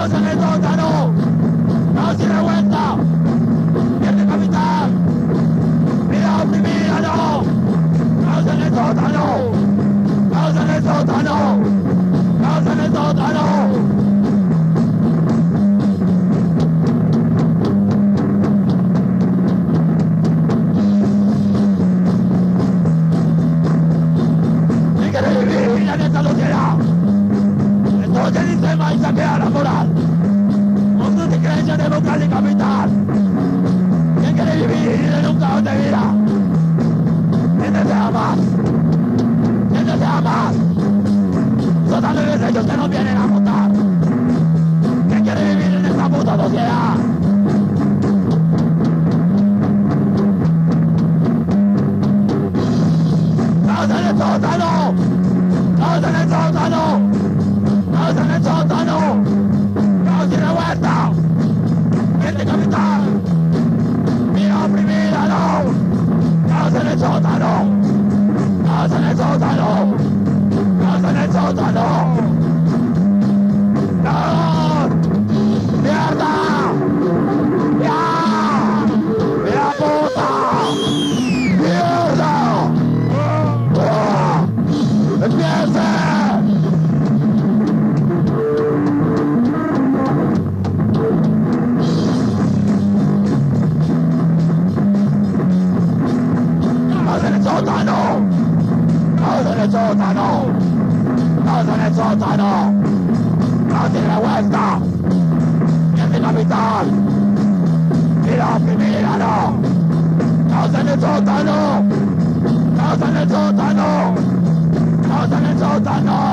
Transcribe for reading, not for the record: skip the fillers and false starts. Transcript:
caos en el sótano, caos sin revuelta, pierde capital, vida oprimida no, caos en el sótano, caos en el sótano, caos en el sótano. En esta sociedad, entonces dice más y saquea la moral, mundo de creencia democrática y capital. ¿Quién quiere vivir en un caos de vida? ¿Quién desea más? ¿Quién desea más? Son tan ellos que nos vienen a votar. ¿Quién quiere vivir en esta puta sociedad? ¡Caos en el sótano! ¡Caos en el sótano! ¡Caos en el sótano! ¡Caos sin revuelta! ¡Pierde capital! ¡Vida oprimida no! ¡Caos en el sótano! ¡Caos en el sótano! ¡Caos en el sótano! ¡Caos! ¡Mierda! ¡Ya! ¡Mira puta! ¡Mierda! ¡Empiece! ¡Caos en el sótano! ¡Caos en el sótano! ¡Caos en el sótano! ¡Caos sin revuelta! ¡Pierde capital! ¡Vida oprimida no! ¡Caos en el sótano! ¡Caos en el sótano! ¡Caos en el sótano!